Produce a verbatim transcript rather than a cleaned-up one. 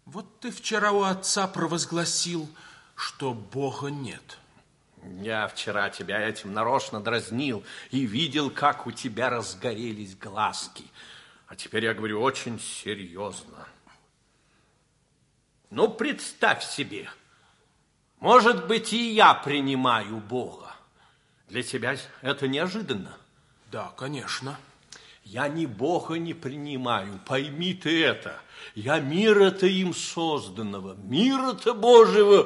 Вот ты вчера у отца провозгласил, что Бога нет. Я вчера тебя этим нарочно дразнил и видел, как у тебя разгорелись глазки. А теперь я говорю очень серьезно. Ну, представь себе, может быть, и я принимаю Бога. Для тебя это неожиданно? Да, конечно. Я ни Бога не принимаю, пойми ты это. Я мира-то им созданного, мира-то Божьего